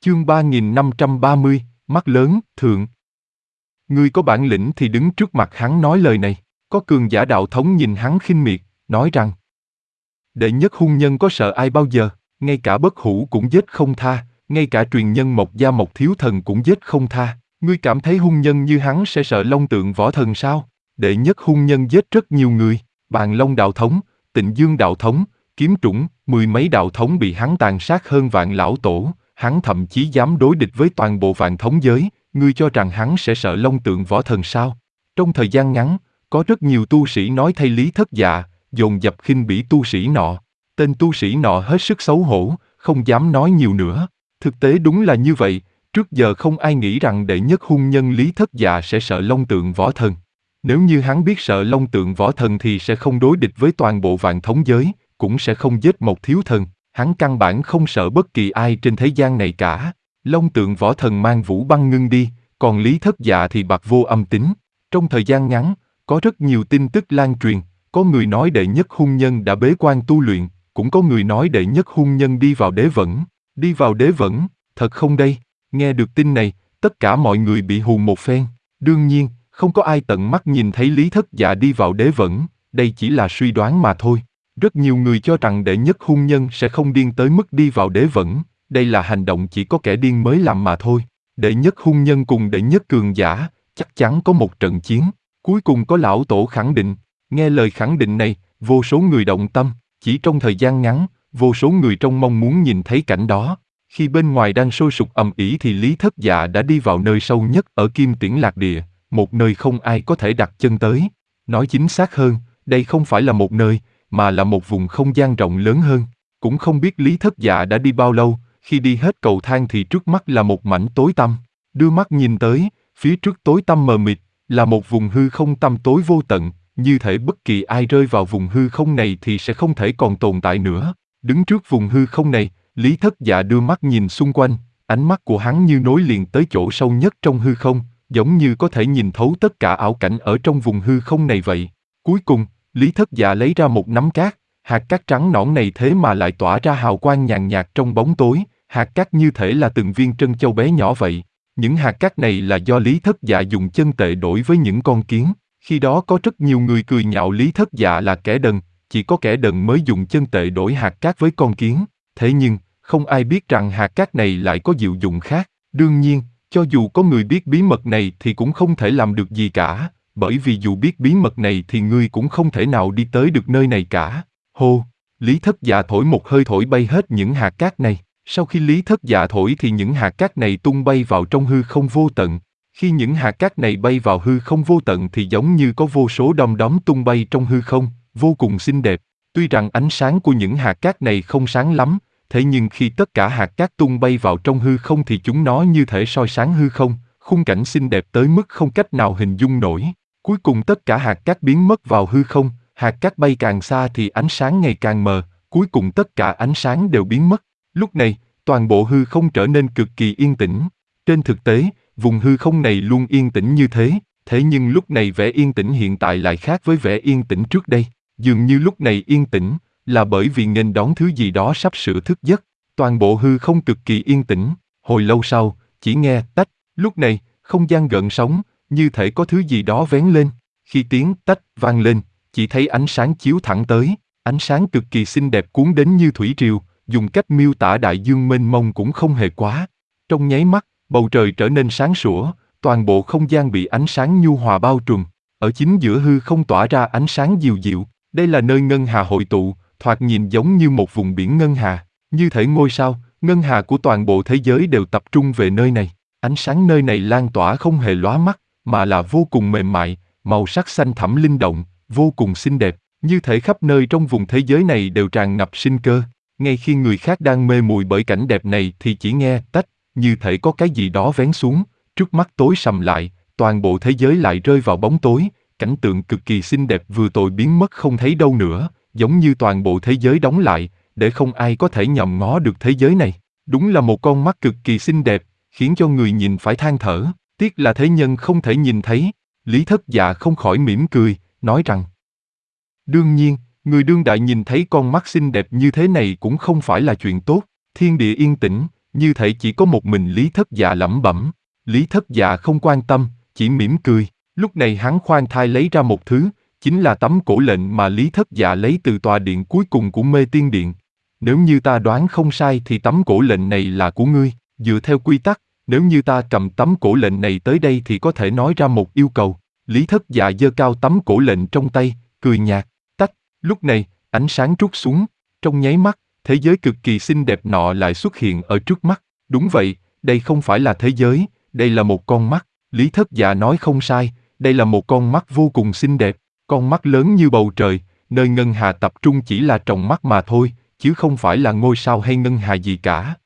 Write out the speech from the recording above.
Chương 3530, mắt lớn, thượng. Ngươi có bản lĩnh thì đứng trước mặt hắn nói lời này. Có cường giả đạo thống nhìn hắn khinh miệt, nói rằng: đệ nhất hung nhân có sợ ai bao giờ, ngay cả bất hủ cũng giết không tha, ngay cả truyền nhân Mộc Gia Mộc Thiếu Thần cũng giết không tha. Ngươi cảm thấy hung nhân như hắn sẽ sợ Long Tượng Võ Thần sao? Đệ nhất hung nhân giết rất nhiều người, Bàn Long đạo thống, Tịnh Dương đạo thống, Kiếm Trũng, mười mấy đạo thống bị hắn tàn sát hơn vạn lão tổ. Hắn thậm chí dám đối địch với toàn bộ vạn thống giới, ngươi cho rằng hắn sẽ sợ Long Tượng Võ Thần sao? Trong thời gian ngắn, có rất nhiều tu sĩ nói thay Lý Thất Dạ, dồn dập khinh bỉ tu sĩ nọ. Tên tu sĩ nọ hết sức xấu hổ, không dám nói nhiều nữa. Thực tế đúng là như vậy, trước giờ không ai nghĩ rằng đệ nhất hung nhân Lý Thất Dạ sẽ sợ Long Tượng Võ Thần. Nếu như hắn biết sợ Long Tượng Võ Thần thì sẽ không đối địch với toàn bộ vạn thống giới, cũng sẽ không giết Mộc Thiếu Thần. Hắn căn bản không sợ bất kỳ ai trên thế gian này cả. Long Tượng Võ Thần mang Vũ Băng Ngưng đi, còn Lý Thất Dạ thì bạc vô âm tín. Trong thời gian ngắn, có rất nhiều tin tức lan truyền, có người nói đệ nhất hung nhân đã bế quan tu luyện, cũng có người nói đệ nhất hung nhân đi vào đế vẫn. Đi vào đế vẫn, thật không đây? Nghe được tin này, tất cả mọi người bị hù một phen. Đương nhiên, không có ai tận mắt nhìn thấy Lý Thất Dạ đi vào đế vẫn, đây chỉ là suy đoán mà thôi. Rất nhiều người cho rằng đệ nhất hung nhân sẽ không điên tới mức đi vào đế vẫn, đây là hành động chỉ có kẻ điên mới làm mà thôi. Đệ nhất hung nhân cùng đệ nhất cường giả, chắc chắn có một trận chiến. Cuối cùng có lão tổ khẳng định, nghe lời khẳng định này, vô số người động tâm, chỉ trong thời gian ngắn, vô số người trông mong muốn nhìn thấy cảnh đó. Khi bên ngoài đang sôi sục ầm ĩ thì Lý Thất Dạ đã đi vào nơi sâu nhất ở Kim Tiễn Lạc Địa, một nơi không ai có thể đặt chân tới. Nói chính xác hơn, đây không phải là một nơi, mà là một vùng không gian rộng lớn hơn. Cũng không biết Lý Thất Dạ đã đi bao lâu, khi đi hết cầu thang thì trước mắt là một mảnh tối tăm. Đưa mắt nhìn tới, phía trước tối tăm mờ mịt, là một vùng hư không tăm tối vô tận, như thể bất kỳ ai rơi vào vùng hư không này thì sẽ không thể còn tồn tại nữa. Đứng trước vùng hư không này, Lý Thất Dạ đưa mắt nhìn xung quanh, ánh mắt của hắn như nối liền tới chỗ sâu nhất trong hư không, giống như có thể nhìn thấu tất cả ảo cảnh ở trong vùng hư không này vậy. Cuối cùng, Lý Thất Dạ lấy ra một nắm cát, hạt cát trắng nõn này thế mà lại tỏa ra hào quang nhàn nhạt trong bóng tối, hạt cát như thể là từng viên trân châu bé nhỏ vậy. Những hạt cát này là do Lý Thất Dạ dùng chân tệ đổi với những con kiến. Khi đó có rất nhiều người cười nhạo Lý Thất Dạ là kẻ đần, chỉ có kẻ đần mới dùng chân tệ đổi hạt cát với con kiến. Thế nhưng, không ai biết rằng hạt cát này lại có diệu dụng khác. Đương nhiên, cho dù có người biết bí mật này thì cũng không thể làm được gì cả, bởi vì dù biết bí mật này thì ngươi cũng không thể nào đi tới được nơi này cả. Hô, Lý Thất Dạ thổi một hơi thổi bay hết những hạt cát này. Sau khi Lý Thất Dạ thổi thì những hạt cát này tung bay vào trong hư không vô tận. Khi những hạt cát này bay vào hư không vô tận thì giống như có vô số đom đóm tung bay trong hư không, vô cùng xinh đẹp. Tuy rằng ánh sáng của những hạt cát này không sáng lắm, thế nhưng khi tất cả hạt cát tung bay vào trong hư không thì chúng nó như thể soi sáng hư không, khung cảnh xinh đẹp tới mức không cách nào hình dung nổi. Cuối cùng tất cả hạt cát biến mất vào hư không, hạt cát bay càng xa thì ánh sáng ngày càng mờ, cuối cùng tất cả ánh sáng đều biến mất. Lúc này, toàn bộ hư không trở nên cực kỳ yên tĩnh. Trên thực tế, vùng hư không này luôn yên tĩnh như thế nhưng lúc này vẻ yên tĩnh hiện tại lại khác với vẻ yên tĩnh trước đây. Dường như lúc này yên tĩnh, là bởi vì nghênh đón thứ gì đó sắp sửa thức giấc. Toàn bộ hư không cực kỳ yên tĩnh, hồi lâu sau, chỉ nghe tách, lúc này, không gian gợn sóng, như thể có thứ gì đó vén lên. Khi tiếng tách vang lên, chỉ thấy ánh sáng chiếu thẳng tới, ánh sáng cực kỳ xinh đẹp cuốn đến như thủy triều, dùng cách miêu tả đại dương mênh mông cũng không hề quá. Trong nháy mắt, bầu trời trở nên sáng sủa, toàn bộ không gian bị ánh sáng nhu hòa bao trùm. Ở chính giữa hư không tỏa ra ánh sáng dịu dịu, đây là nơi ngân hà hội tụ, thoạt nhìn giống như một vùng biển ngân hà. Như thể ngôi sao, ngân hà của toàn bộ thế giới đều tập trung về nơi này. Ánh sáng nơi này lan tỏa không hề lóa mắt, mà là vô cùng mềm mại, màu sắc xanh thẳm linh động, vô cùng xinh đẹp. Như thể khắp nơi trong vùng thế giới này đều tràn ngập sinh cơ. Ngay khi người khác đang mê muội bởi cảnh đẹp này thì chỉ nghe tách, như thể có cái gì đó vén xuống, trước mắt tối sầm lại, toàn bộ thế giới lại rơi vào bóng tối, cảnh tượng cực kỳ xinh đẹp vừa rồi biến mất không thấy đâu nữa, giống như toàn bộ thế giới đóng lại, để không ai có thể nhòm ngó được thế giới này. Đúng là một con mắt cực kỳ xinh đẹp, khiến cho người nhìn phải than thở, tiếc là thế nhân không thể nhìn thấy. Lý Thất Dạ không khỏi mỉm cười, nói rằng: đương nhiên, người đương đại nhìn thấy con mắt xinh đẹp như thế này cũng không phải là chuyện tốt. Thiên địa yên tĩnh, Như thể chỉ có một mình Lý Thất Dạ lẩm bẩm. Lý Thất Dạ không quan tâm, chỉ mỉm cười. Lúc này hắn khoan thai lấy ra một thứ, chính là tấm cổ lệnh mà Lý Thất Dạ lấy từ tòa điện cuối cùng của Mê Tiên Điện. Nếu như ta đoán không sai thì tấm cổ lệnh này là của ngươi. Dựa theo quy tắc, nếu như ta cầm tấm cổ lệnh này tới đây thì có thể nói ra một yêu cầu. Lý Thất Dạ giơ cao tấm cổ lệnh trong tay, cười nhạt, tách. Lúc này, ánh sáng trút xuống, trong nháy mắt, thế giới cực kỳ xinh đẹp nọ lại xuất hiện ở trước mắt. Đúng vậy, đây không phải là thế giới, đây là một con mắt. Lý Thất Dạ nói không sai, đây là một con mắt vô cùng xinh đẹp. Con mắt lớn như bầu trời, nơi ngân hà tập trung chỉ là tròng mắt mà thôi, chứ không phải là ngôi sao hay ngân hà gì cả.